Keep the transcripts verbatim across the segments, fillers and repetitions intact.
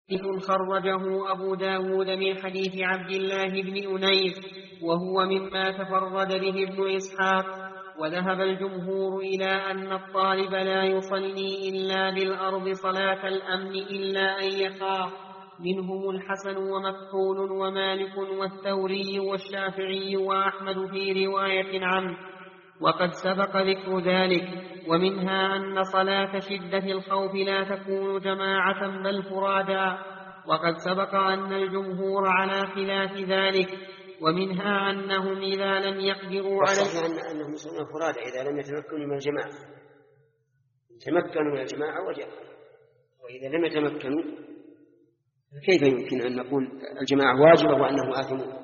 خرجه أبو داود من حديث عبد الله بن أنيس وهو مما تفرد به ابن إسحاق. وذهب الجمهور إلى أن الطالب لا يصلي إلا بالأرض صلاة الأمن إلا أن يخاف، منهم الحسن ومكحول ومالك والثوري والشافعي وأحمد في رواية عنه، وقد سبق ذكر ذلك. ومنها أن صلاة شدة الخوف لا تكون جماعة بل فرادا، وقد سبق أن الجمهور على خلاف ذلك. ومنها أنهم إذا لم يقدروا على والصحيح أنهم يصلون فرادا إذا لم يتمكنوا من الجماعة، تمكنوا من الجماعة وجاء، وإذا لم يتمكنوا كيف يمكن أن نقول الجماعة واجبة وأنه آثم؟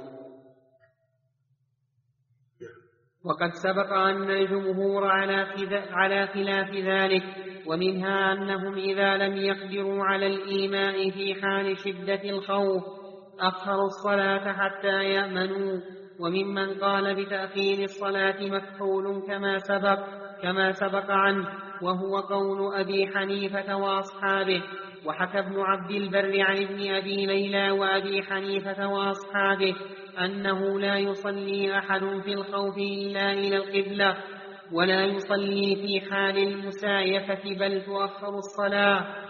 وقد سبق أن الجمهور على خلاف ذلك. ومنها أنهم إذا لم يقدروا على الإيماء في حال شدة الخوف أخروا الصلاة حتى يأمنوا. وممن قال بتأخير الصلاة مكحول كما سبق كما سبق عنه، وهو قول أبي حنيفة وأصحابه. وحكى ابن عبد البر عن ابن أبي ليلى وأبي حنيفة وأصحابه أنه لا يصلي أحد في الخوف إلا إلى القبلة، ولا يصلي في حال المسايفة بل تؤخر الصلاة.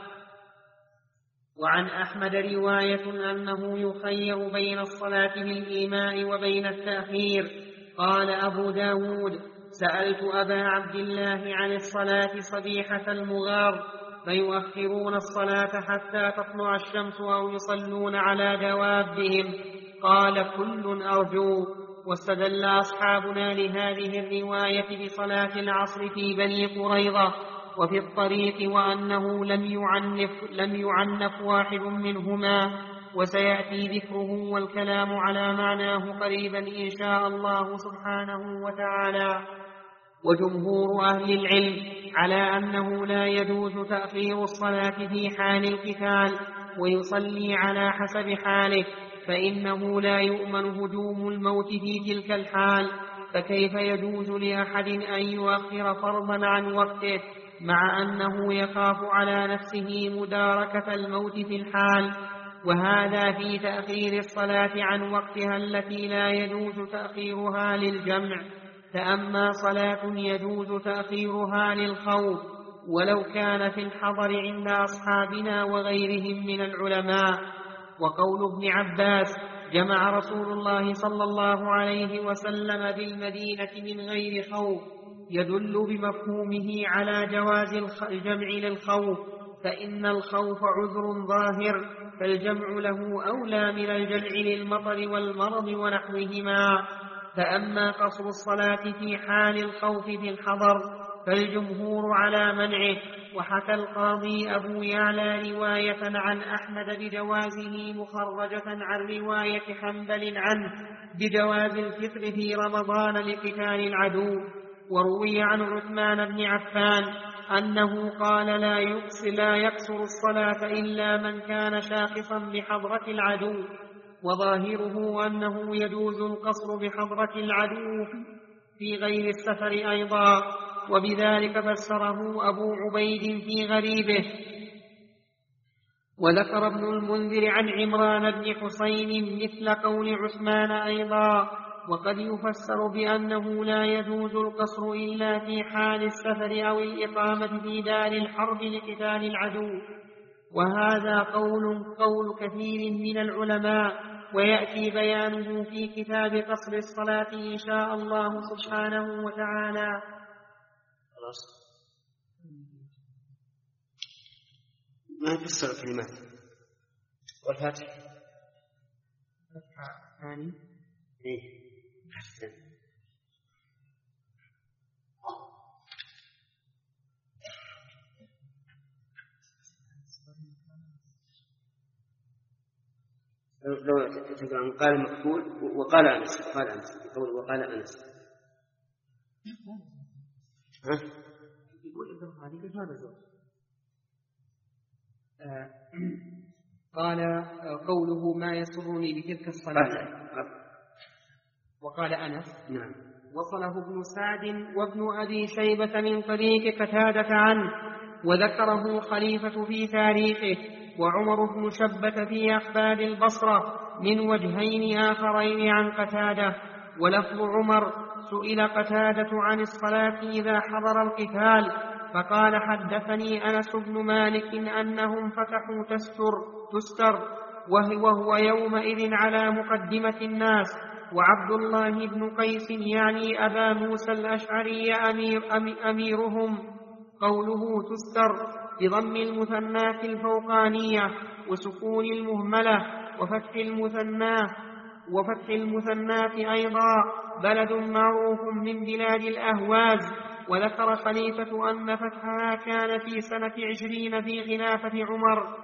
وعن أحمد رواية أنه يخير بين الصلاة بالإيماء وبين التأخير. قال أبو داود: سألت أبا عبد الله عن الصلاة صبيحة المغار، فيؤخرون الصلاة حتى تطلع الشمس أو يصلون على دوابهم. قال: كل أرجو. واستدل أصحابنا لهذه الرواية بصلاة العصر في بني قريظة وفي الطريق، وأنه لم يعنف, لم يعنف واحد منهما، وسيأتي ذكره والكلام على معناه قريبا إن شاء الله سبحانه وتعالى. وجمهور أهل العلم على أنه لا يجوز تأخير الصلاة في حال القتال، ويصلي على حسب حاله، فإنه لا يؤمن هجوم الموت في تلك الحال، فكيف يجوز لأحد أن يؤخر فرضا عن وقته مع أنه يخاف على نفسه مداركة الموت في الحال؟ وهذا في تأخير الصلاة عن وقتها التي لا يجوز تأخيرها للجمع. فأما صلاة يجوز تأخيرها للخوف ولو كان في الحضر عند أصحابنا وغيرهم من العلماء. وقول ابن عباس: جمع رسول الله صلى الله عليه وسلم بالمدينة من غير خوف، يدل بمفهومه على جواز الجمع للخوف، فإن الخوف عذر ظاهر، فالجمع له أولى من الجمع للمطر والمرض ونحوهما. فأما قصر الصلاة في حال الخوف في الحضر فالجمهور على منعه. وحكى القاضي أبو يعلى رواية عن أحمد بجوازه مخرجة عن رواية حنبل عنه بجواز الفطر في رمضان لقتال العدو. وروي عن عثمان بن عفان أنه قال: لا يقصر, لا يقصر الصلاة إلا من كان شاخصا بحضرة العدو. وظاهره أنه يجوز القصر بحضرة العدو في غير السفر أيضا، وبذلك فسره أبو عبيد في غريبه. وذكر ابن المنذر عن عمران بن حسين مثل قول عثمان أيضا. وقد يفسر بأنه لا يجوز القصر إلا في حال السفر أو الإقامة في دار الحرب لقتال العدو، وهذا قول قول كثير من العلماء، ويأتي بيانه في كتاب قصر الصلاة إن شاء الله سبحانه وتعالى. خلاص ما تفسر الكلمات. والفتح فتح ثاني إيه أحسن. لو تقول قال مكحول وقال أنس وقال أنس يقول وقال أنس ها يقول ابن خالد كيف هذا الزوج؟ قال قوله ما يسرني بتلك الصلاة وقال أنس نعم. وصله ابن سعد وابن أبي شيبة من طريق قتادة عنه، وذكره خليفة في تاريخه. وعمر بن شبة في أخبار البصرة من وجهين آخرين عن قتادة. ولفظ عمر: سئل قتادة عن الصلاة إذا حضر القتال فقال: حدثني أنس بن مالك أنهم فتحوا تستر, تستر وهو يومئذ على مقدمة الناس، وعبد الله بن قيس يعني أبا موسى الأشعري أمير أميرهم. قوله تستر بضم المثناة الفوقانية وسكون المهملة وفتح المثناة وفتح المثناة أيضا، بلد معروف من بلاد الأهواز. وذكر خليفة أن فتحها كان في سنة عشرين في خلافة عمر.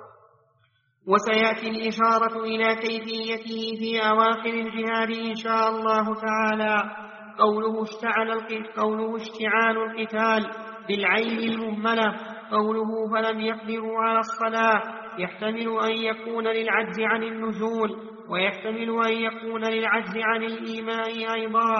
وسيأتي الإشارة إلى كيفيته في أواخر الجهاد إن شاء الله تعالى. قوله اشتعل قوله اشتعال القتال بالعين المهملة. قوله فلم يقدروا على الصلاة يحتمل أن يكون للعجز عن النزول، ويحتمل أن يكون للعجز عن الإيماء أيضا،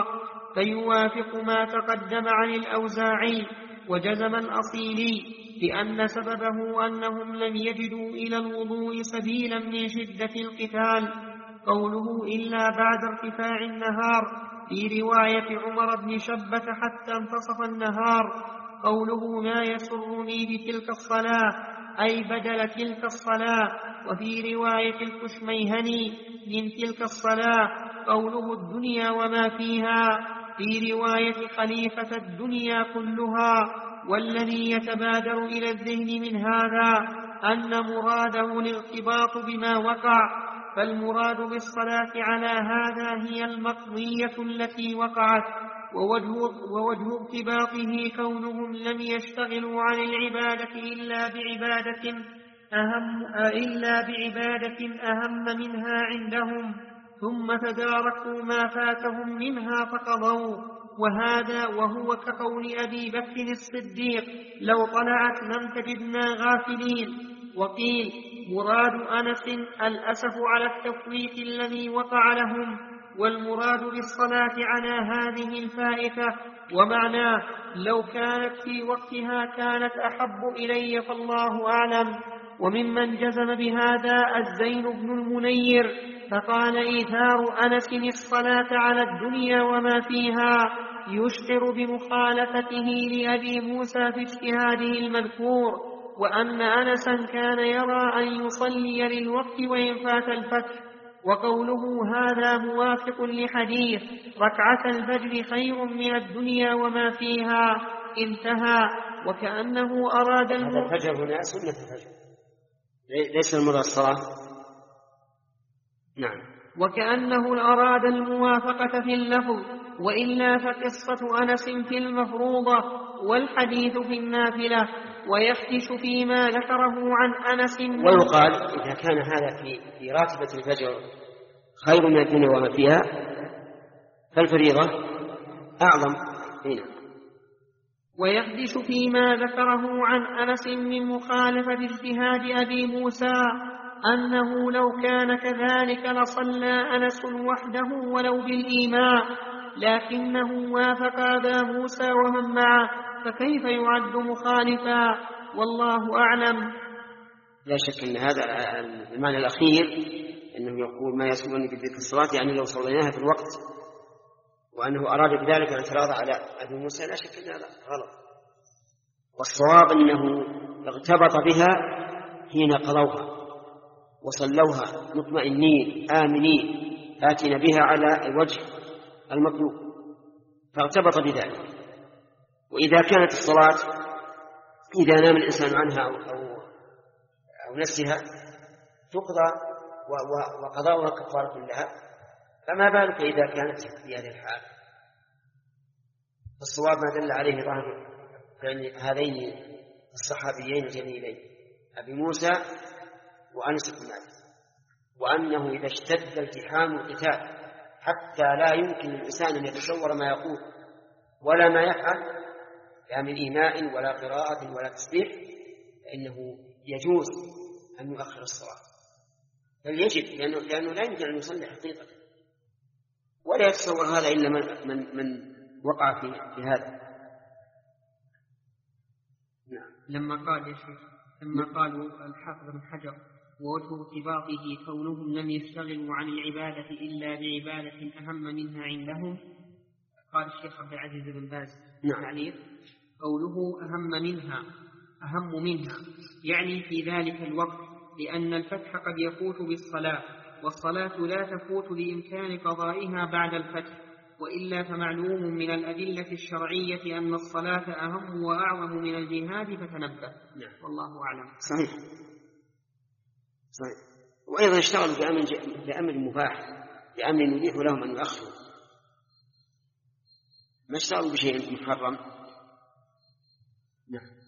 فيوافق ما تقدم عن الأوزاعي وجزم الأصيلي لأن سببه أنهم لم يجدوا إلى الوضوء سبيلا من شدة القتال. قوله إلا بعد ارتفاع النهار في رواية عمر بن شبة حتى انتصف النهار. قوله ما يسرني بتلك الصلاة أي بدل تلك الصلاة. وفي رواية الكشميهني من تلك الصلاة قوله الدنيا وما فيها، في رواية خليفة الدنيا كلها. والذي يتبادر إلى الذهن من هذا أن مراده الارتباط بما وقع، فالمراد بالصلاة على هذا هي المقضية التي وقعت، ووجه, ووجه ارتباطه كونهم لم يشتغلوا عن العبادة إلا بعبادة أهم, إلا بعبادة أهم منها عندهم، ثم تداركوا ما فاتهم منها فقضوا. وهذا وهو كقول أبي بكر الصديق: لو طلعت لم تجدنا غافلين. وقيل مراد أنس الأسف على التفويت الذي وقع لهم، والمراد بالصلاة على هذه الفائتة. ومعناه لو كانت في وقتها كانت أحب إلي فالله أعلم. وممن جزم بهذا الزين بن المنير فقال إيثار أنس الصلاة على الدنيا وما فيها يشعر بمخالفته لأبي موسى في اجتهاده المذكور، وأن أنسا كان يرى أن يصلي للوقت وإن فات الفتح. وقوله هذا موافق لحديث ركعة الفجر خير من الدنيا وما فيها انتهى. وكأنه أراد هذا الفجر هنا سنة الفجر ليس المراد الصلاة. نعم. وكأنه أراد الموافقة في اللفظ، وإلا فقصة أنس في المفروضة والحديث في النافلة. ويخدش فيما ذكره عن أنس. ويقال إذا كان هذا في, في راتبة الفجر خير من الدنيا وما فيها فالفريضة أعظم هنا. ويخدش فيما ذكره عن أنس من مخالفة اجتهاد أبي موسى أنه لو كان كذلك لصلى أنس وحده ولو بالإيماء، لكنه وافق أبا موسى ومن معه، فكيف يعد مخالفا؟ والله أعلم. لا شك أن هذا المعنى الأخير أنه يقول ما يسمعني بذلك الصلاة يعني لو صليناها في الوقت، وأنه أراد بذلك الاعتراض على أبي موسى، لا شك أن هذا غلط. والصواب أنه اغتبط بها حين قضوها وصلوها مطمئنين آمنين آتين بها على الوجه المطلوب، فاغتبط بذلك. وإذا كانت الصلاة إذا نام الإنسان عنها أو, أو, أو نسيها تقضى وقضاؤها كفارة لها، فما بالك إذا كانت في هذه الحال؟ الصواب ما دل عليه ظاهر هذين الصحابيين الجليلين أبي موسى وأنس بن مالك، وأنه إذا اشتد التحام القتال حتى لا يمكن للإنسان أن يتصور ما يقول ولا ما يفعل لا من إيماء ولا قراءة ولا تسبيح، فإنه يجوز أن يؤخر الصلاة، بل يجب، لأنه, لأنه لا يمكن أن يصلي حقيقة، ولا يتصور هذا إلا من, من, من وقع في, في هذا. نعم. لما قال يا شيخ ثم قالوا الحافظ بن حجر ووجه ارتباطه كونهم لم يشتغلوا عن العبادة إلا بعبادة أهم منها عندهم. قال الشيخ عبد العزيز بن باز تعليق قوله أهم منها أهم منها يعني في ذلك الوقت، لأن الفتح قد يفوت بالصلاة، والصلاة لا تفوت بإمكان قضائها بعد الفتح، وإلا فمعلوم من الأدلة الشرعية أن الصلاة أهم وأعظم من الجهاد فتنبه. والله أعلم. صحيح صحيح. وأيضا اشتغلوا بأمر, بأمر مباح، بأمر يبيح لهم أن يؤخروا، ما اشتغلوا بشيء محرم. نعم.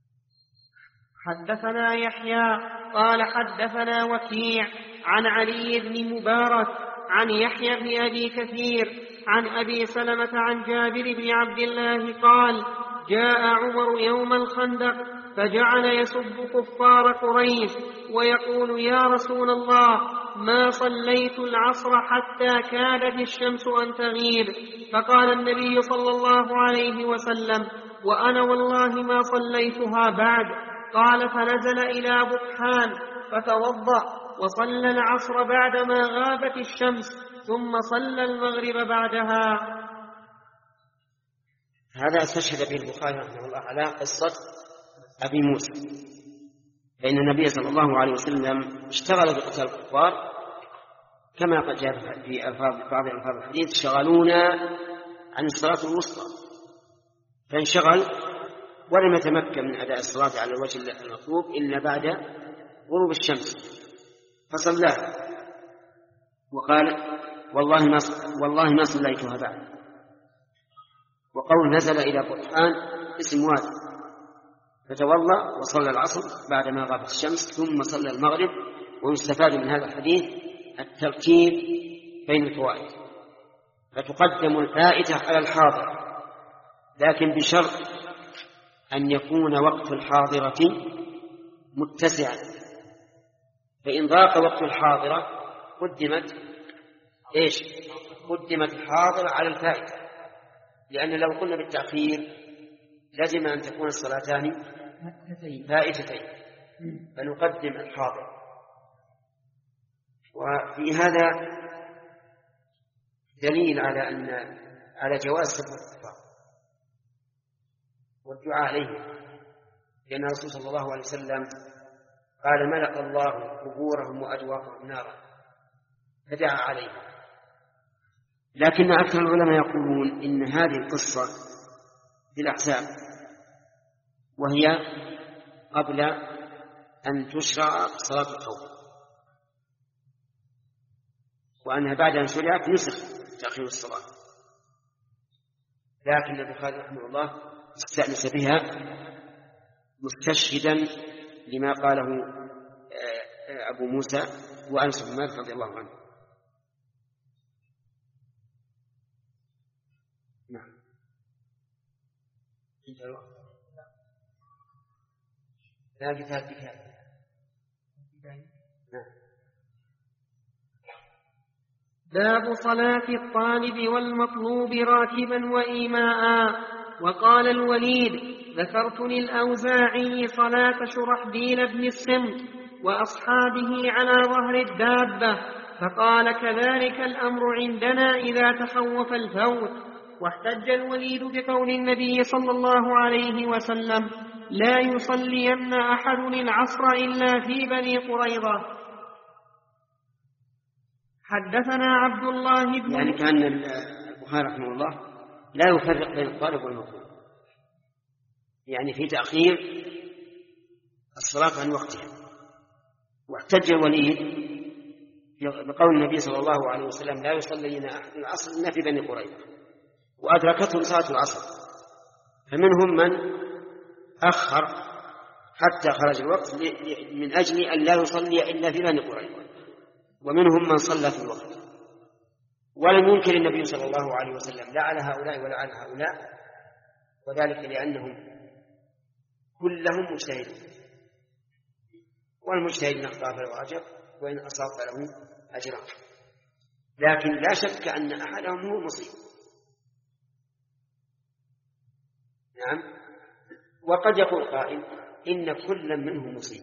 حدثنا يحيى قال حدثنا وكيع عن علي بن مبارك عن يحيى بن أبي كثير عن أبي سلمة عن جابر بن عبد الله قال جاء عمر يوم الخندق فجعل يسب كفار قريش ويقول يا رسول الله ما صليت العصر حتى كادت الشمس أن تغيب، فقال النبي صلى الله عليه وسلم وأنا والله ما صليتها بعد. قال فنزل إلى بطحان فتوضأ وصلى العصر بعدما غابت الشمس ثم صلى المغرب بعدها. هذا استشهد به البخاري رحمه الله على قصة أبي موسى، فإن النبي صلى الله عليه وسلم اشتغل بقتال الكفار كما قد جاء في ألفاظ بعض ألفاظ الحديث شغلونا عن الصلاة الوسطى، فانشغل ولم يتمكن من أداء الصلاة على الوجه المطلوب إلا بعد غروب الشمس فصلاها وقال والله ما والله ما صليتها بعد. وقول نزل إلى بطحان اسم وادي، فتولى وصلى العصر بعدما غابت الشمس ثم صلى المغرب. ويستفاد من هذا الحديث الترتيب بين الفوائد، فتقدم الفائتة على الحاضر، لكن بشرط أن يكون وقت الحاضرة متسعا، فإن ضاق وقت الحاضرة قدمت إيش؟ قدمت الحاضرة على الفائتة، لأن لو قلنا بالتأخير لازم أن تكون الصلاتان فائتتين، فنقدم الحاضر. وفي هذا دليل على أن على جواز سب الكفار والدعاء عليهم، لأن الرسول صلى الله عليه وسلم قال ملأ الله قبورهم وأدواقهم نارا فدعا عليهم. لكن أكثر العلماء يقولون إن هذه القصة بالأحزاب، وهي قبل أن تشرع صلاة الخوف، وأنها بعد أن شرعت نسخ تأخير الصلاة. لكن البخاري رحمه الله استأنس بها مستشهدا لما قاله أبو موسى وأنس بن مالك رضي الله عنه. نعم. لا كتاب كتاب. باب صلاة الطالب والمطلوب راكبا وإيماء. وقال الوليد ذكرت للأوزاعي صلاة شرحبيل بن السمت وأصحابه على ظهر الدابة، فقال كذلك الأمر عندنا إذا تخوف الفوت. واحتج الوليد بقول النبي صلى الله عليه وسلم لا يصلين أحد العصر إلا في بني قريظة. حدثنا عبد الله بن يعني كان البخاري رحمه الله لا يفرق بين الطالب والمطلوب، يعني في تأخير الصلاة عن وقتها. واحتج الوليد بقول النبي صلى الله عليه وسلم لا يصلين أحد العصر إلا في بني قريظة، وأدركتهم صلاة العصر، فمنهم من أخر حتى خرج الوقت من أجل أن لا يصلي إلا في بني قريظة، ومنهم من صلى في الوقت. ولم ينكر النبي صلى الله عليه وسلم لا على هؤلاء ولا على هؤلاء، وذلك لأنهم كلهم مجتهدون، والمجتهد إن أخطأ فله أجر وإن أصاب فله أجران، لكن لا شك أن أحدهم هو مصيب. نعم. وقد يقول قائل إن كل منهم مصيب،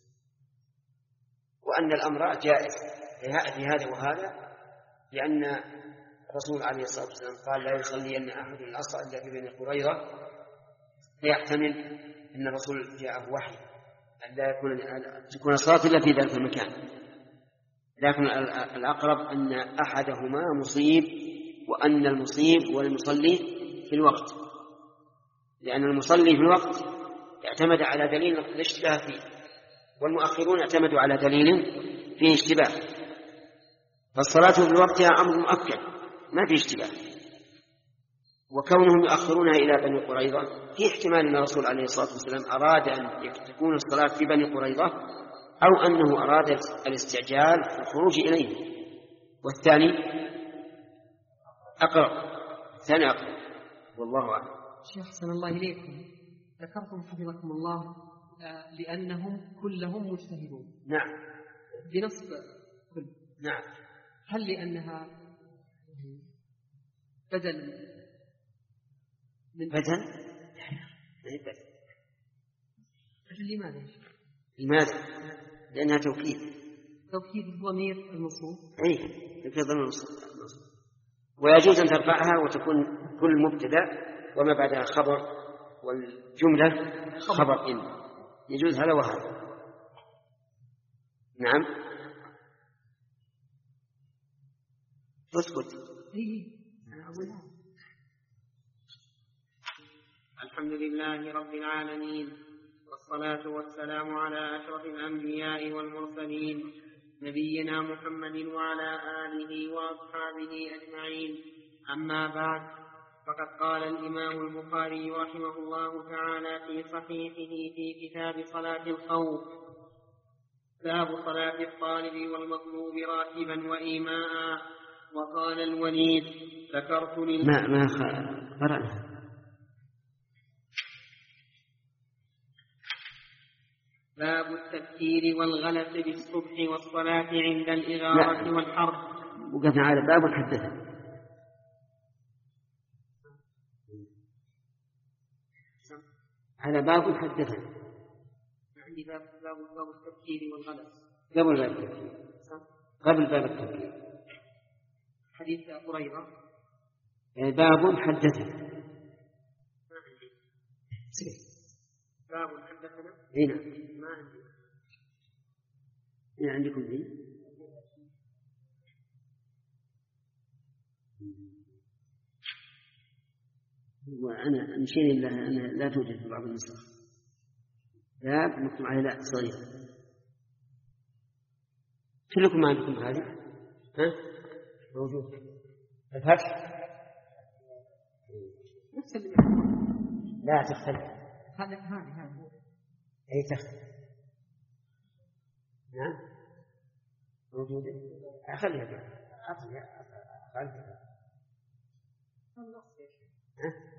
وأن الأمر جائز في هذا وهذا، لأن الرسول عليه الصلاة والسلام قال لا يصلين أحد العصر إلا في بني قريظة، فيحتمل أن الرسول جاءه وحي أن لا يكون تكون الصلاة إلا في ذلك المكان، لكن الأقرب أن أحدهما مصيب، وأن المصيب هو المصلي في الوقت، لأن المصلي في الوقت اعتمد على دليل الاشتباه فيه، والمؤخرون اعتمدوا على دليل فيه اشتباه، فالصلاة في وقتها أمر مؤكد ما فيه اشتباه. وكونهم يؤخرونها إلى بني قريظة في احتمال أن الرسول عليه الصلاة والسلام أراد أن تكون الصلاة في بني قريظة، أو أنه أراد الاستعجال في الخروج إليه، والثاني أقرب، الثاني أقرب، والله أعلم. شيخ أحسن الله إليكم، ذكرتم حفظكم الله لأنهم كلهم مجتهدون. نعم. بنص كل. نعم. هل لأنها بدل من بدل؟ بدل لماذا؟ لماذا؟ لأنها توكيد. توكيد الضمير المنصوب. أي توكيد الضمير المنصوب، ويجوز أن ترفعها وتكون كل مبتدأ وما بعدها خبر، والجملة خبر إن، يجوز هذا وهذا. نعم. اسكت. الحمد لله رب العالمين، والصلاة والسلام على أشرف الأنبياء والمرسلين، نبينا محمد وعلى آله وأصحابه أجمعين. أما بعد، فقد قال الإمام البخاري رحمه الله تعالى في صحيحه في كتاب صلاة الخوف: باب صلاة الطالب والمطلوب راكبا وإيماء. وقال الوليد: ذكرت لل ما ما قرأنا. باب التبكير والغلس بالصبح والصلاة عند الإغارة والحرب. وقفنا على باب حدثنا. على باب حدثنا. عندي باب باب باب التبكير والغلس. قبل باب التبكير. قبل باب التبكير. حديث قريظة. باب حدثنا. ما عندي. باب حدثنا. هنا. ما عندي. هنا عندكم هنا. وأنا أمشي إلا أنا لا توجد في بعض النسخ. باب مكتوب عليه لا صغير. كلكم ما عندكم هذه؟ ها؟ موجود. الفتح؟ نفس اللي لا تختلف. هذا هذا هذا. أي تختلف. نعم. موجود. أخليها بقى. أخليها. أخليها. ها؟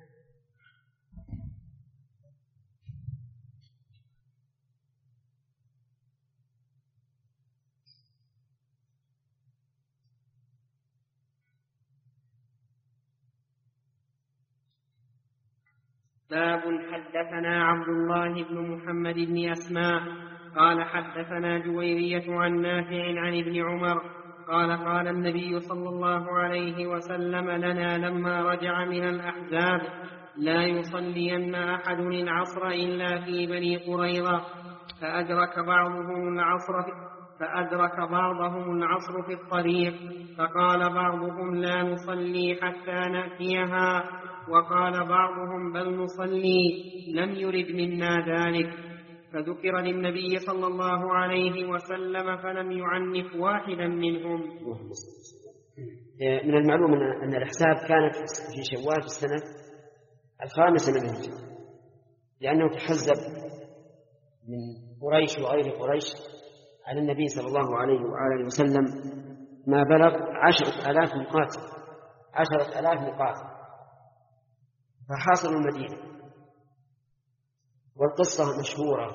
باب حدثنا عبد الله بن محمد بن أسماء قال حدثنا جويرية عن نافع عن ابن عمر قال قال النبي صلى الله عليه وسلم لنا لما رجع من الأحزاب: لا يصلين أحد العصر إلا في بني قريظة. فأدرك بعضهم العصر في فأدرك بعضهم العصر في الطريق، فقال بعضهم: لا نصلي حتى نأتيها. وقال بعضهم: بل نصلي، لم يرد منا ذلك. فذكر للنبي صلى الله عليه وسلم فلم يعنف واحدا منهم. من المعلوم أن الأحزاب كانت في شوال في السنة الخامسة من الهجرة، لأنه تحزب من قريش وغير قريش على النبي صلى الله عليه وآله وسلم ما بلغ عشرة آلاف مقاتل عشرة آلاف مقاتل فحاصروا المدينة. والقصة مشهورة،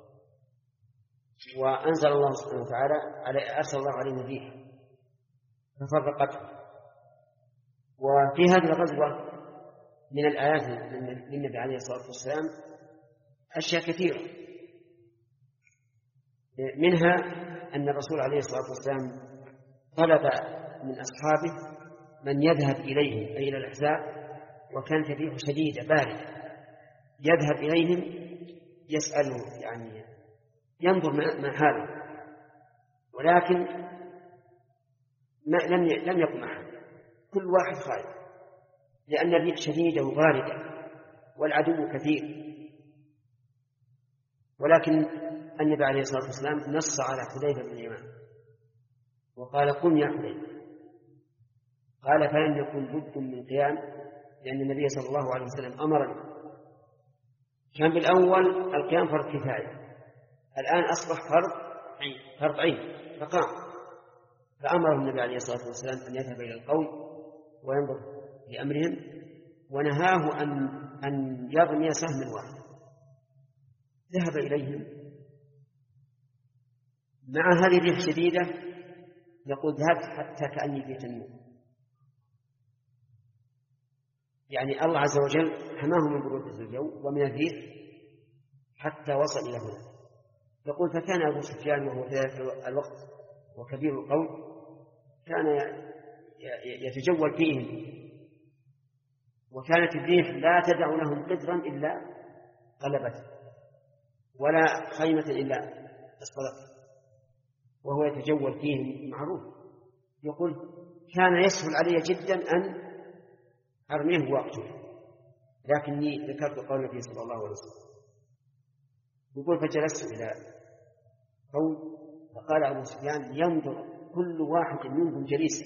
وأنزل الله سبحانه وتعالى على أرسل الله عليه نبيه ففرقته. وفي هذه الغزوة من الآيات للنبي عليه الصلاة والسلام أشياء كثيرة، منها أن الرسول عليه الصلاة والسلام طلب من أصحابه من يذهب إليهم أي إلى الأحزاب وكانت الريح شديدة باردة، يذهب إليهم يسأله يعني ينظر ما حاله، ولكن ما لم لم يكن أحد، كل واحد خائف لأن الريح شديدة وباردة والعدو كثير. ولكن النبي عليه الصلاة والسلام نص على حذيفة بن اليمان وقال قم يا حذيفة، قال فلم يكن بد من قيام لأن النبي صلى الله عليه وسلم أمرنا. كان بالأول القيام فرض كفاية، الآن أصبح فرض فرض عين فقام، فأمر النبي عليه الصلاة والسلام أن يذهب إلى القوم وينظر لأمرهم، ونهاه أن أن يرمي سهم واحد. ذهب إليهم مع هذه الريح الشديدة، يقول ذهبت حتى كأني في تنور، يعني الله عز وجل حماه من برودة الجو ومن الريح حتى وصل إلى هنا. يقول فكان أبو سفيان وهو في ذلك الوقت وكبير القوم كان يتجول فيهم، وكانت الريح لا تدع لهم قدرا إلا قلبته ولا خيمة إلا أسقطته، وهو يتجول فيهم معروف. يقول كان يسهل علي جدا أن أرميه وأقتله، لكني ذكرت قول النبي صلى الله عليه وسلم. يقول فجلست إلى قوم فقال أبو سفيان ينظر كل واحد منكم جليسا،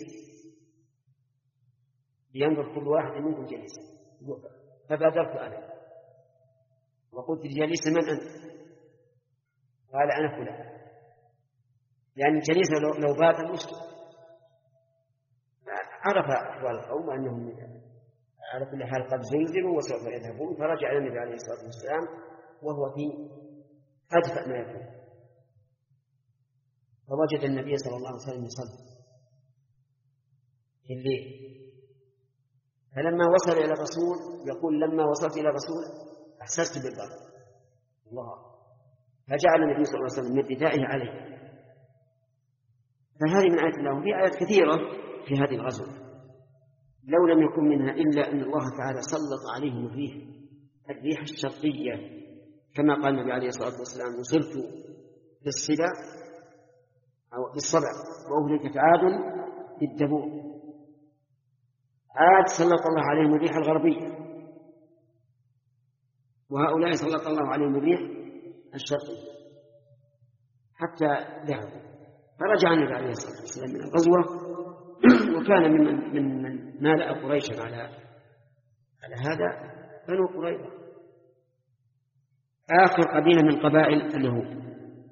ينظر كل واحد منكم جليسا. فبادرت أنا وقلت جليس من أنت؟ قال أنا فلان، يعني جليسا لو بات المسلم. عرف أحوال القوم أنهم على كل حال قد زلزلوا وسوف يذهبون، فرجع إلى النبي عليه الصلاة والسلام وهو في أدفأ ما يكون، فوجد النبي صلى الله عليه وسلم يصلي في الليل. فلما وصل إلى الرسول يقول لما وصلت إلى الرسول أحسست بالبرد الله، فجعل النبي صلى الله عليه وسلم من ردائه عليه. فهذه من آيات الله، وفي آيات كثيرة في هذه الغزوة لو لم يكن منها إلا أن الله تعالى سلط عليهم الريح الريح الشرقية، كما قال النبي عليه الصلاة والسلام وصلت بالصبا أو بالصبع وأهلكت عاد بالدبور. عاد سلط الله عليهم الريح الغربية، وهؤلاء سلط الله عليهم الريح الشرقية حتى ذهبوا. فرجع النبي عليه الصلاة والسلام من الغزوة وكان ممن من من مالأ قريشا على على هذا بنو قريظة، آخر قبيلة من قبائل اليهود،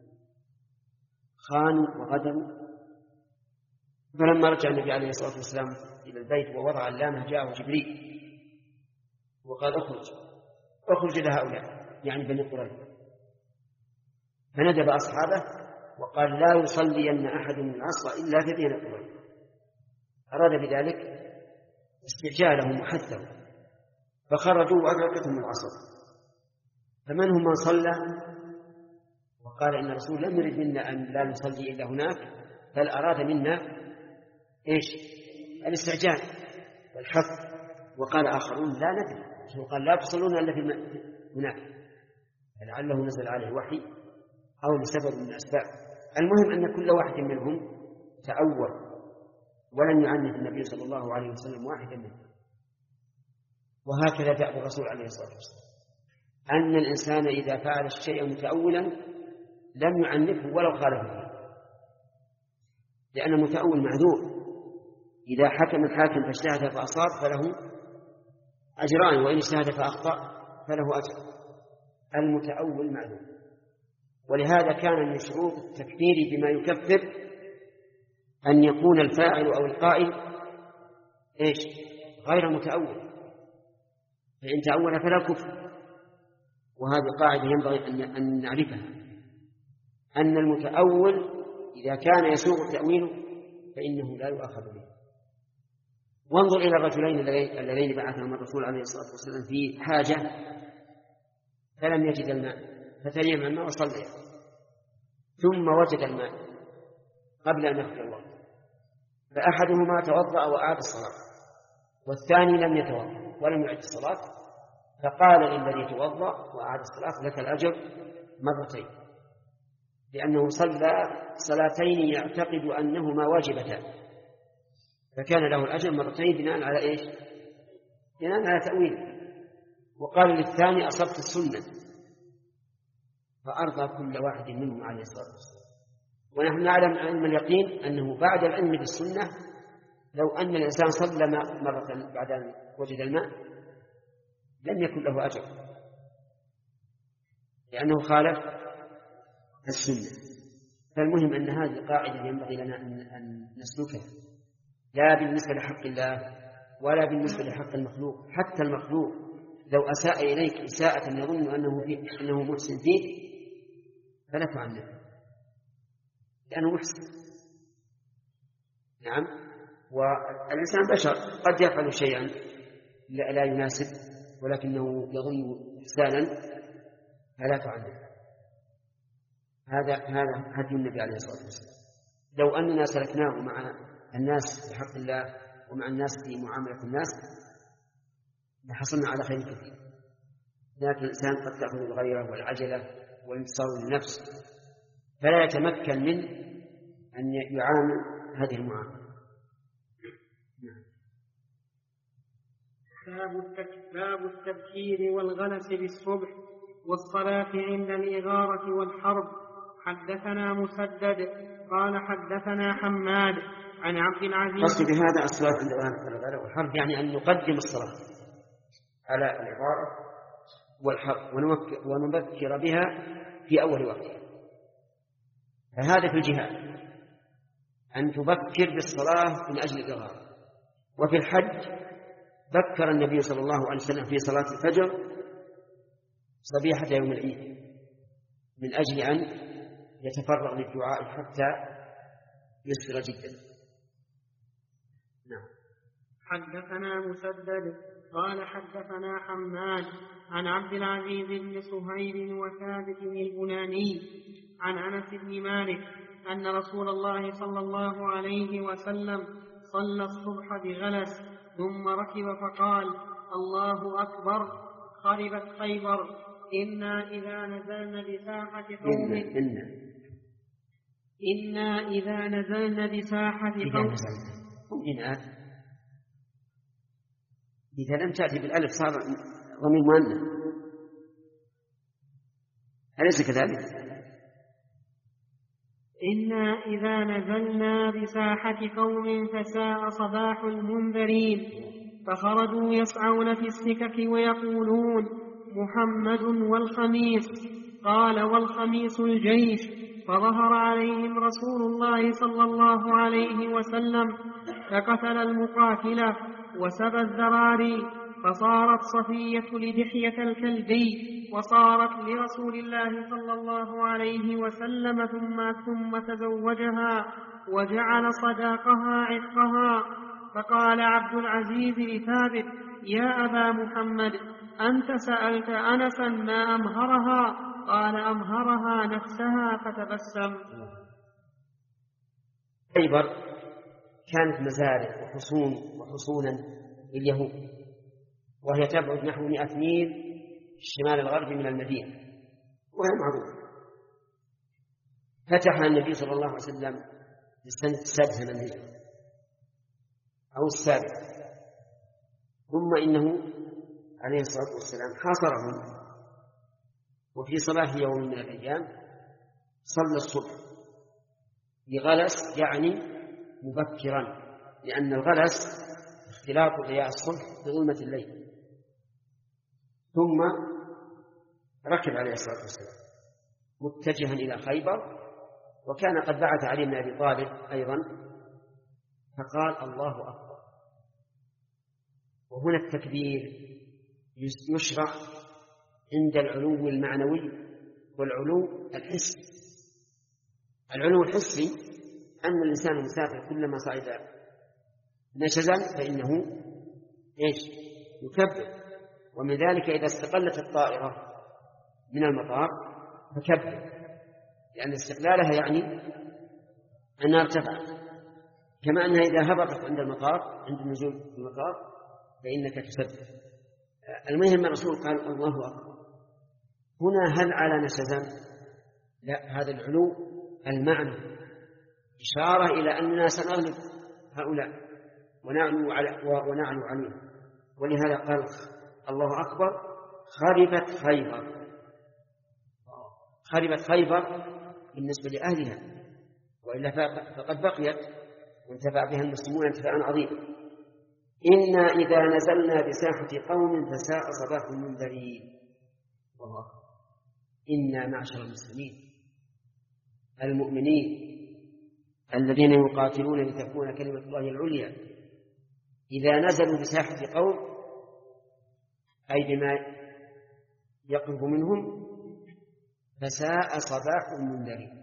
خانوا وغدروا. فلما رجع النبي عليه الصلاة والسلام إلى البيت ووضع اللامة جاءه جبريل وقال اخرج اخرج إلى هؤلاء يعني بني قريظة، فندب أصحابه وقال لا يصلين أحد من العصر إلا في بني قريظة. أراد بذلك استعجالهم وحثهم، فخرجوا وأدركتهم العصر. فمنهم من صلى وقال إن الرسول لم يرد منا أن لا نصلي إلا هناك، بل أراد منا إيش الاستعجال والحث. وقال آخرون لا ندري، وقال لا تصلون إلا في هناك، فلعله نزل عليه وحي أو لسبب من الأسباب. المهم أن كل واحد منهم تأول ولم يعنف النبي صلى الله عليه وسلم واحدا منهم. وهكذا دأب الرسول عليه الصلاة والسلام، أن الإنسان إذا فعل الشيء متأولا لم يعنفه ولو خالفه، لأن المتأول معذور. إذا حكم الحاكم فاجتهد فأصاب فله أجران، وإن اجتهد فأخطأ فله أجر. المتأول معذور. ولهذا كان من شروط التكفير بما يكفر أن يكون الفاعل أو القائل إيش غير متأول، فإن تأول فلا كفر. وهذه قاعدة ينبغي أن نعرفها، أن المتأول إذا كان يسوغ تأويله فإنه لا يؤاخذ به. وانظر إلى الرجلين اللذين بعثهم الرسول عليه الصلاة والسلام في حاجة فلم يجد الماء فتيمم الماء وصلى، ثم وجد الماء قبل أن يخرج الوقت، فأحدهما توضأ وأعاد الصلاة، والثاني لم يتوضأ ولم يعد الصلاة، فقال للذي توضأ وأعاد الصلاة: لك الأجر مرتين، لأنه صلى صلاتين يعتقد أنهما واجبتان، فكان له الأجر مرتين بناء على إيش؟ بناء على تأويل. وقال للثاني: أصبت السنة، فأرضى كل واحد منهم عليه الصلاة والسلام. ونحن نعلم علم اليقين أنه بعد العلم بالسنة لو أن الإنسان صلى مرة بعد أن وجد الماء لم يكن له أجر، لأنه خالف السنة. فالمهم أن هذه القاعدة ينبغي لنا أن نسلكها، لا بالنسبة لحق الله ولا بالنسبة لحق المخلوق. حتى المخلوق لو أساء إليك إساءة يظن أنه, فيه أنه محسن فيك فلا تعنه، لأنه محسن. نعم. والإنسان بشر قد يفعل شيئا لا يناسب ولكنه يظن إحسانا فلا تعنه. هذا هذا هدي النبي عليه الصلاة والسلام. لو أننا سلكناه مع الناس بحق الله ومع الناس في معاملة الناس لحصلنا على خير كثير. لكن الإنسان قد تأخذ الغيرة والعجلة والانتصار للنفس فلا يتمكن من أن يعامل هذه المعاملة. باب التبكير والغلس بالصبح والصلاة عند الإغارة والحرب. حدثنا مسدد قال حدثنا حماد عن عبد العزيز. قصد بهذا الصلاة عند الإغارة والحرب يعني أن نقدم الصلاة على الإغارة والحرب ونبكر بها في أول وقتها. فهذا في الجهاد أن تبكر بالصلاة من أجل الإغارة. وفي الحج بكر النبي صلى الله عليه وسلم في صلاة الفجر صبيحة يوم العيد من أجل أن يتفرغ للدعاء حتى يسر جدا. نعم. حدثنا مسدد قال حدثنا حماد عن عبد العزيز بن صهيب وثابت البناني عن أنس بن مالك أن رسول الله صلى الله عليه وسلم صلى الصبح بغلس ثم ركب فقال: الله أكبر، خربت خيبر، إنا إذا نزلنا بساحة قوم إنا, إنا إذا نزلنا بساحة قوم إنا إذا لم تأتي بالألف صار ضمير مؤنث، أليس كذلك؟ إنا إذا نزلنا بساحة قوم فساء صباح المنذرين، فخرجوا يسعون في السكك ويقولون: محمد والخميس. قال: والخميس الجيش. فظهر عليهم رسول الله صلى الله عليه وسلم فقتل المقاتلة وسبى الذراري، فصارت صفية لدحية الكلبي وصارت لرسول الله صلى الله عليه وسلم ثم, ثم تزوجها وجعل صداقها عتقها. فقال عبد العزيز لثابت: يا أبا محمد، أنت سألت أنسا ما أمهرها؟ قال: أمهرها نفسها. فتبسم. خيبر كانت مزارع وحصون وحصونا لليهود، وهي تبعد نحو مئة ميل الشمال الغربي من المدينة، وهي معروفة. فتح النبي صلى الله عليه وسلم في السنة السادسة من الهجرة أو السابعة، ثم إنه عليه الصلاة والسلام حاصرهم، وفي صباح يوم من الأيام صلى الصبح بغلس يعني مبكرا، لأن الغلس اختلاط ضياء الصبح بظلمة الليل. ثم ركب عليه الصلاة والسلام متجها إلى خيبر، وكان قد بعث علي بن أبي طالب أيضا، فقال: الله أكبر. وهنا التكبير يشرع عند العلو المعنوي والعلو الحسي. العلو الحسي أن الإنسان المسافر كلما صعد نشزا فإنه إيش؟ يكبر. ومن ذلك إذا استقلت الطائرة من المطار فكبر، لأن استقلالها يعني أنها ارتفعت، كما أنها إذا هبطت عند المطار عند النزول في المطار فإنك تسبح. المهم الرسول قال الله أكبر. هنا هل على نسزان؟ لا، هذا العلو المعنى إشارة إلى أننا سنغلب هؤلاء ونعلو على ونعلو عليهم. ولهذا قال الله أكبر خربت خيبر. خربت خيبر بالنسبة لأهلها، وإلا فقد بقيت وانتفع بها المسلمون انتفاعا عظيما. إنا إذا نزلنا بساحة قوم فساء صباح المنذرين. الله، إنا معشر المسلمين المؤمنين الذين يقاتلون لتكون كلمة الله العليا، إذا نزلوا بساحة قوم أي بما يقرب منهم فساء صباح المنذرين.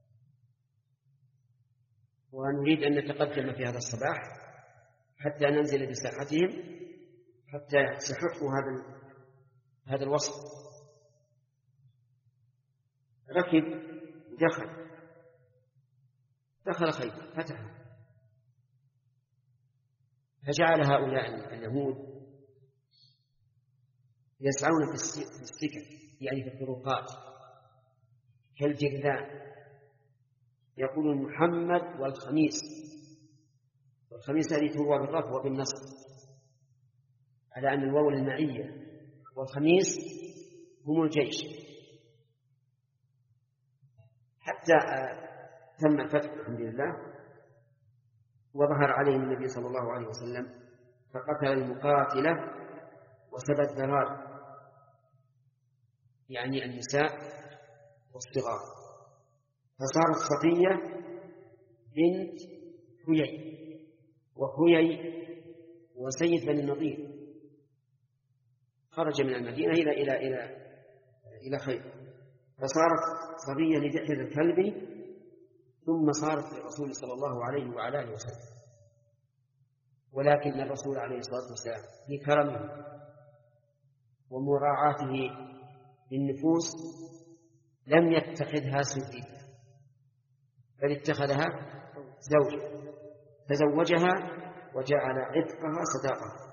ونريد أن نتقدم في هذا الصباح حتى ننزل بساحتهم حتى يستحقوا هذا هذا الوصف. ركب دخل دخل خيبر فتح، فجعل هؤلاء اليهود يسعون في السكك يعني في الطرقات كالجرذان، يقولون محمد والخميس. والخميس هذه تروى بالرفع وبالنصب على أن الواو المعية، والخميس هم الجيش. حتى تم الفتح الحمد لله وظهر عليهم النبي صلى الله عليه وسلم فقتل المقاتلة وسبى الذرار يعني النساء والصغار، فصارت صفية بنت حيي، وحيي وسيد بني النضير خرج من المدينة إلى إلى إلى إلى خيبر، فصارت صفية لدحية الكلب، ثم صارت للرسول صلى الله عليه وعلى آله وسلم. ولكن الرسول عليه الصلاة والسلام بكرمه ومراعاته للنفوس لم يتخذها سيدة، بل اتخذها زوجة، تزوجها وجعل عتقها صداقة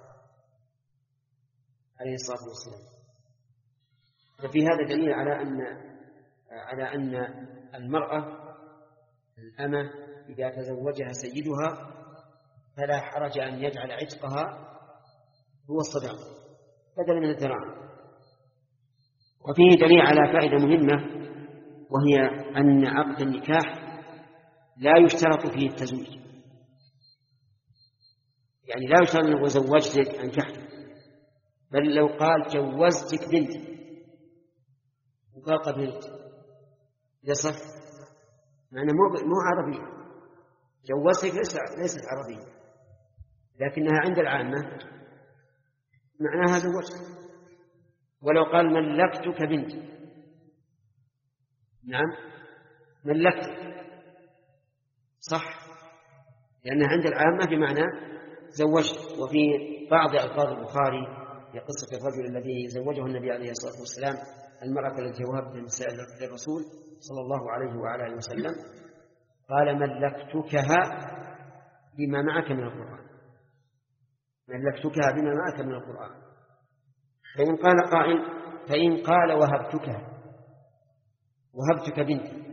عليه الصلاة والسلام. وفي هذا دليل على أن على أن المرأة الأمة إذا تزوجها سيدها فلا حرج أن يجعل عتقها هو الصداقة بدلا من الدراهم. وفيه دليل على فائدة مهمة، وهي أن عقد النكاح لا يشترط فيه التزويج، يعني لا يشترط أنه زوجتك أنكحتك، بل لو قال جوزتك بنتي وقال قبلت يصح، معنى مو عربية. جوزتك ليست عربية لكنها عند العامة معناها زوجتك. ولو قال ملكتك بنتي، نعم ملكتك صح، لأنها عند العامة بمعنى زوجت. وفي بعض ألفاظ البخاري في قصة الرجل الذي زوجه النبي عليه الصلاة والسلام المرأة التي وهبت النساء للرسول صلى الله عليه وعلى آله وسلم قال ملكتكها بما معك من القرآن، ملكتكها بما معك من القرآن. فإن قال قائل فإن قال وهبتكها وهبتك بنتي،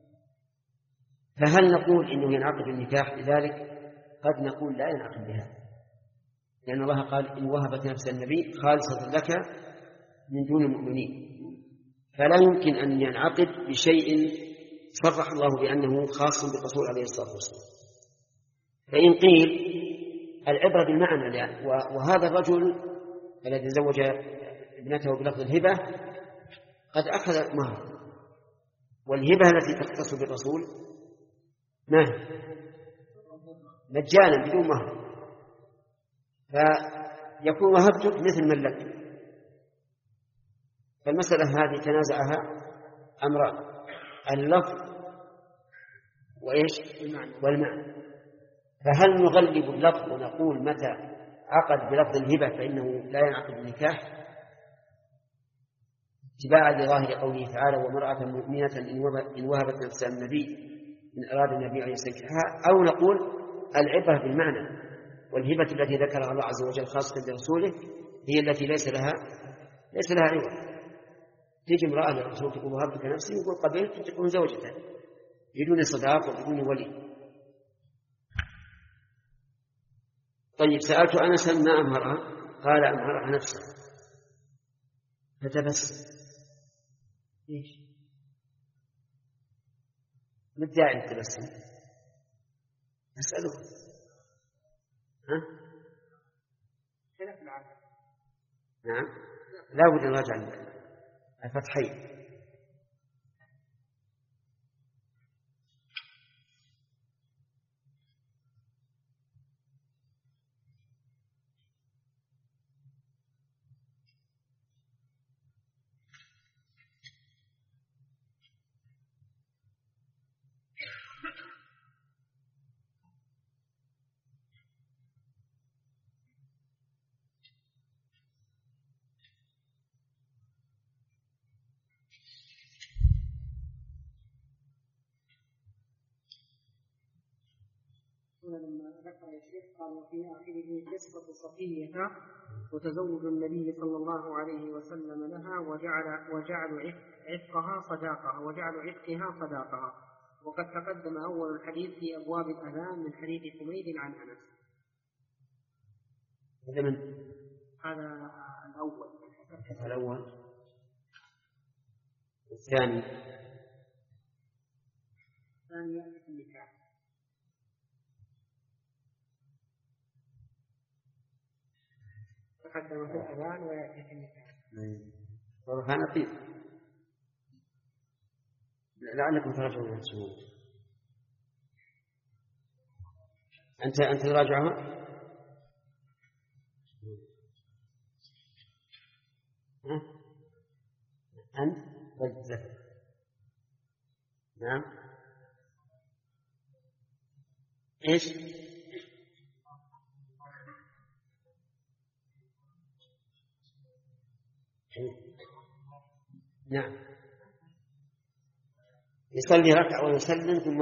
فهل نقول إنه ينعقد النكاح بذلك؟ قد نقول لا ينعقد بها، لأن الله قال إن وهبت نفس النبي خالصة لك من دون المؤمنين، فلا يمكن أن ينعقد بشيء صرح الله بأنه خاص بالرسول عليه الصلاة والسلام. فإن قيل العبرة بالمعنى، وهذا الرجل الذي زوج ابنته بلفظ الهبة قد أخذ مهر، والهبة التي تختص بالرسول ما هي؟ مجانا بدون مهر، فيكون وهبتك مثل ملكتك. فالمسألة هذه تنازعها أمران، اللفظ وإيش والمعنى. فهل نغلب اللفظ ونقول متى عقد بلفظ الهبة فإنه لا ينعقد النكاح، اتباعا لظاهر قوله تعالى وامرأة مؤمنة إن وهبت نفسها النبي إن أراد النبي أن يستنكحها، أو نقول العبرة بالمعنى، والهبة التي ذكرها الله عز وجل خاصة برسوله هي التي ليس لها ليس لها عوض. تيجي امرأة للرسول تقول وهبتك نفسي يقول قبلت تكون زوجته بدون صداق وبدون ولي. طيب سألت أنسا ما أمهرها؟ قال أمهرها نفسه فتبسم. ليش؟ ما الداعي للتبسم؟ أسألك ها؟ نعم لا بد أن نراجع الفتحين. لما ذكر الشيخ قال وفي آخره قصة صفية وتزوج النبي صلى الله عليه وسلم لها وجعل وجعل عتقها صداقها وجعل عتقها صداقها. وقد تقدم أول الحديث في أبواب الأذان من حديث حميد عن أنس. هذا من هذا الأول. الأول الثاني الثاني يأتي في النكاح. تقدم في الأذان ويأتي في النكاح. ورهان طيب لعلكم تراجعون السنة. أنت أنت تراجعها؟ ها؟ أنت والذكر. نعم إيش؟ نعم يصلي ركعة ويسلم ثم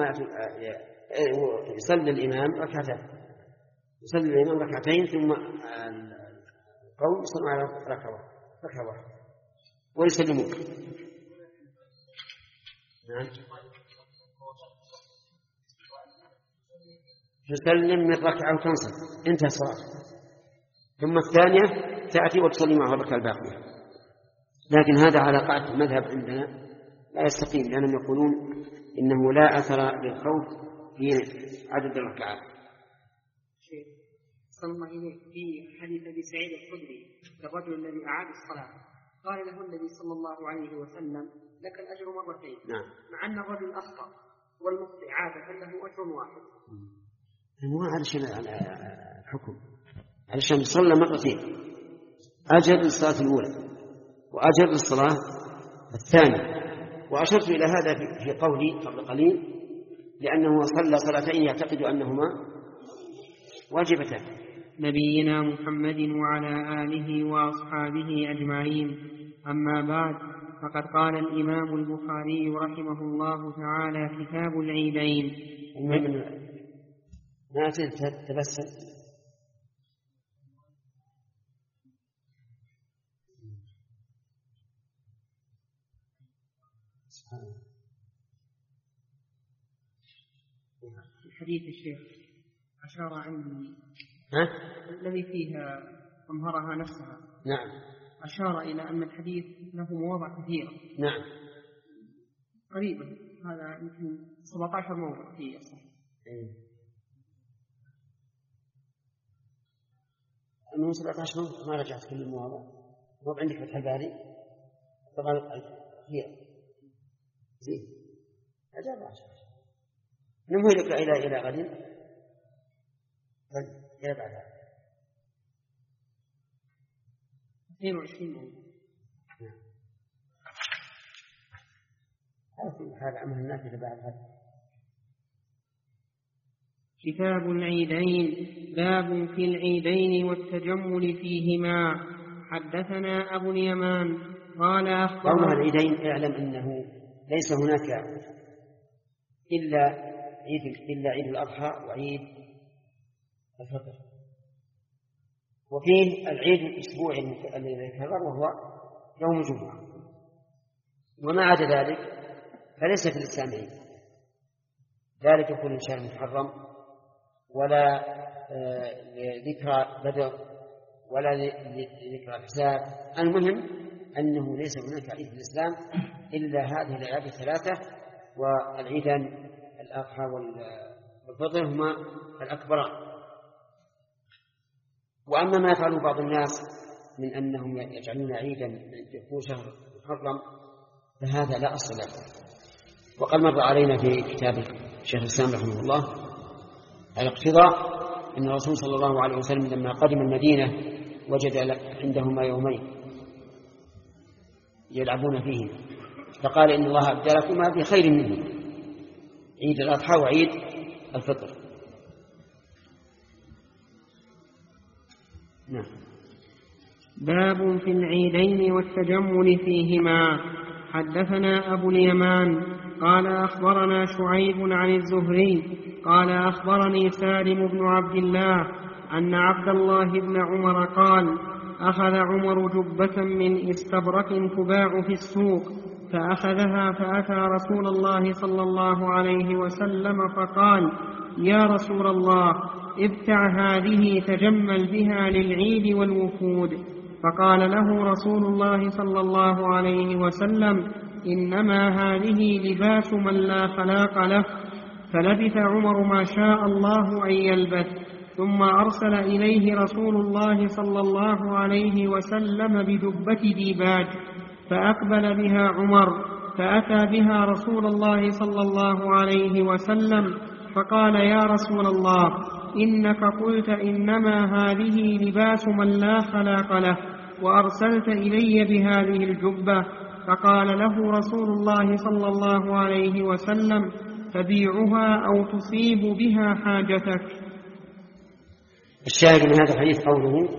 يصلي الإمام ركعتين يصلي الإمام ركعتين ثم القوم يصلون على ركعة ركعة واحدة ويسلمون. نعم تسلم من ركعة وتنصت انتهى الصلاة، ثم الثانية تأتي وتصلي معها الركعة الباقية. لكن هذا على قاعدة المذهب عندنا لا يستقيم، لأنهم يقولون إنه لا أثر للخوف في عدد الركعات. صلى الله عليه في حديث أبي سعيد الخدري الرجل الذي أعاد الصلاة قال له النبي صلى الله عليه وسلم لك الأجر مرتين. نعم. مع أن الرجل أخطأ والمخطئ عادة له أجر واحد. مو علشان الحكم، علشان صلى مرتين أجر للصلاة الأولى وأجر للصلاة الثانية. وأشرت إلى هذا في قولي قبل قليل لأنه صلى صلاتين يعتقد أنهما واجبتان. نبينا محمد وعلى آله وأصحابه أجمعين. أما بعد، فقد قال الإمام البخاري رحمه الله تعالى كتاب العيدين. ما تتبسم حديث الشيخ أشار عندي ها؟ الذي فيها أمهرها نفسها. نعم. أشار إلى أن الحديث له مواضع كثيرة. نعم. قريبا هذا يمكن سبعة عشر موضع فيه أصلا. أنه سبعة عشر ما رجعت كل المواضع. مو عندك فتح الباري طبعا هي زين أجاب عشر نمهلك إلى إلى غد إلى بعدها اثنين وعشرين موضوع. هذا أمر الناس إلى بعد هذا. كتاب العيدين. باب في العيدين والتجمل فيهما. حدثنا أبو اليمان قال أخبرنا قولها العيدين اعلم أنه ليس هناك إلا عيد إلا عيد الأضحى وعيد الفطر، وفيه العيد الأسبوعي الذي يتكرر وهو يوم الجمعة، وما عدا ذلك فليس في الإسلام عيد، ذلك يكون شهر محرم ولا ذكرى بدر ولا ذكرى الحساب. المهم أنه ليس هناك عيد في الإسلام إلا هذه الأعياد الثلاثة، والعيدان الأضحى والفطر هما الأكبران. وأما ما يفعله بعض الناس من أنهم يجعلون عيدا يكون شهر محرم فهذا لا أصل له. وقد مر علينا في كتاب الشيخ الإسلام رحمه الله الاقتضاء أن الرسول صلى الله عليه وسلم لما قدم المدينة وجد عندهما يومين يلعبون فيه، فقال إن الله أبدلكما بخير منه، عيد الأضحى وعيد الفطر. نعم. باب في العيدين والتجمل فيهما. حدثنا أبو اليمان قال أخبرنا شعيب عن الزهري قال أخبرني سالم بن عبد الله أن عبد الله بن عمر قال أخذ عمر جبة من استبرق تباع في السوق فأخذها فأتى رسول الله صلى الله عليه وسلم فقال يا رسول الله ابتع هذه تجمل بها للعيد والوفود. فقال له رسول الله صلى الله عليه وسلم إنما هذه لباس من لا خلاق له. فلبث عمر ما شاء الله أن يلبث، ثم أرسل إليه رسول الله صلى الله عليه وسلم بدبة ديباج، فأقبل بها عمر فأتى بها رسول الله صلى الله عليه وسلم فقال يا رسول الله إنك قلت إنما هذه لباس من لا خلاق له، وأرسلت إلي بهذه الجبة. فقال له رسول الله صلى الله عليه وسلم تبيعها أو تصيب بها حاجتك. الشاهد من هذا الحديث قوله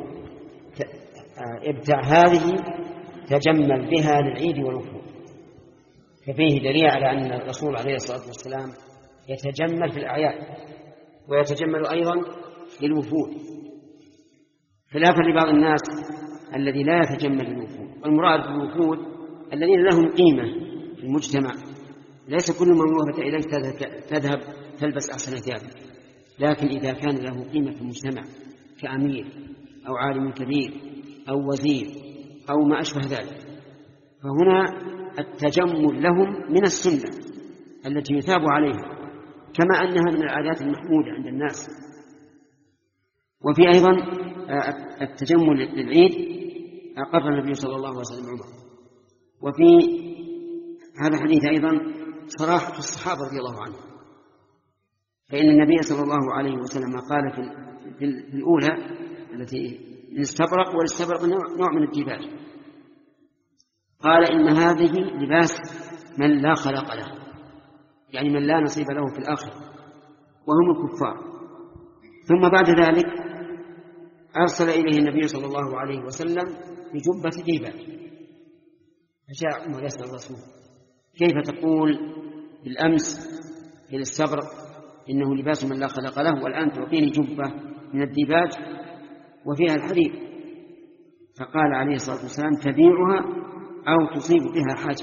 ابتع هذه تجمل بها للعيد والوفود، ففيه دليل على أن الرسول عليه الصلاة والسلام يتجمل في الأعياد ويتجمل أيضا للوفود، خلافا لبعض الناس الذي لا يتجمل للوفود. والمراد بالوفود الذين لهم قيمة في المجتمع، ليس كل من وهبت إليك تذهب تلبس أحسن ثيابك، لكن إذا كان له قيمة في المجتمع كأمير أو عالم كبير أو وزير أو ما أشبه ذلك، فهنا التجمل لهم من السنة التي يثاب عليها، كما أنها من العادات المحمودة عند الناس. وفي أيضا التجمل للعيد أقر النبي صلى الله عليه وسلم عمر. وفي هذا الحديث أيضا صراحة الصحابة رضي الله عنهم، فإن النبي صلى الله عليه وسلم قال في الأولى التي الاستبرق، والاستبرق نوع من الديباج، قال إن هذه لباس من لا خلق له، يعني من لا نصيب له في الآخرة وهم الكفار. ثم بعد ذلك أرسل إليه النبي صلى الله عليه وسلم بجبة ديباج، فجاء عمر يسأل الرسول كيف تقول بالأمس في الاستبرق إنه لباس من لا خلق له، والآن تعطيني جبة من الديباج وفيها الحرير؟ فقال عليه الصلاة والسلام تبيعها أو تصيب بها حاجة.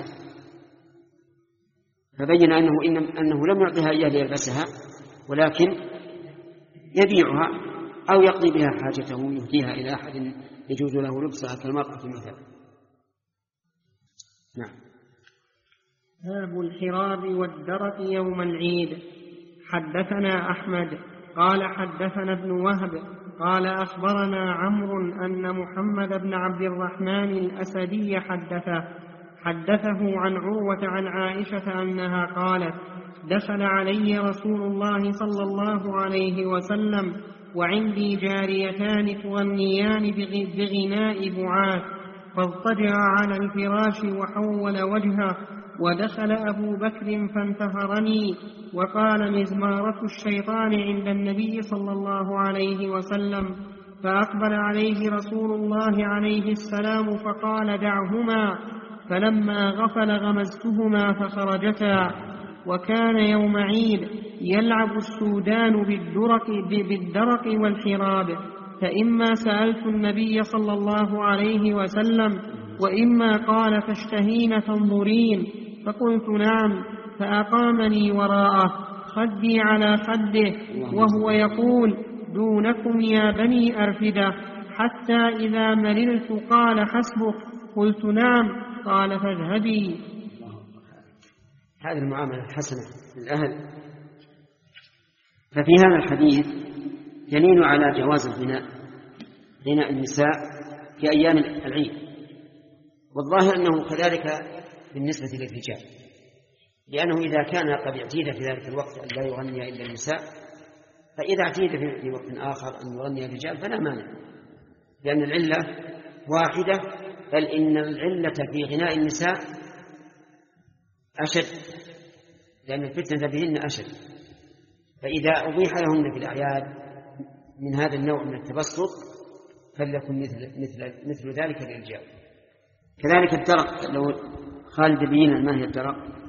فبين أنه, إن أنه لم يعطيها إياه ليلبسها، ولكن يبيعها أو يقضي بها حاجته يهديها إلى أحد يجوز له لبسها كالمرأة مثلا. نعم. باب الحراب والدرة يوم العيد. حدثنا أحمد قال حدثنا ابن وهب قال أخبرنا عمرو أن محمد بن عبد الرحمن الأسدي حدثه حدثه عن عروة عن عائشة أنها قالت دخل علي رسول الله صلى الله عليه وسلم وعندي جاريتان تغنيان بغناء بعاث، فاضطجع على الفراش وحول وجهه، ودخل أبو بكر فانتهرني وقال مزمارة الشيطان عند النبي صلى الله عليه وسلم، فأقبل عليه رسول الله عليه السلام فقال دعهما فلما غفل غمزتهما فخرجتا. وكان يوم عيد يلعب السودان بالدرق, بالدرق والحراب، فإما سألت النبي صلى الله عليه وسلم وإما قال تشتهين تنظرين، فقلت نعم، فأقامني وراءه خدي على خده وهو يقول دونكم يا بني أرفدة، حتى إذا مللت قال حسبك، قلت نعم، قال فاذهبي. هذه المعاملة الحسنة للأهل. ففي هذا الحديث دليل على جواز الغناء غناء النساء في أيام العيد، والظاهر أنه كذلك بالنسبة للرجال، لأنه إذا كان قد اعتيد في ذلك الوقت أن لا يغني إلا النساء، فإذا اعتيد في وقت آخر أن يغني الرجال فلا مانع، لأن العلة واحدة، بل إن العلة في غناء النساء أشد، لأن الفتنة بهن أشد. فإذا أبيح لهن في الأعياد من هذا النوع من التبسط فليكن مثل, مثل, مثل ذلك للرجال. كذلك الدرق، لو خالد بينا ما هي الدرق؟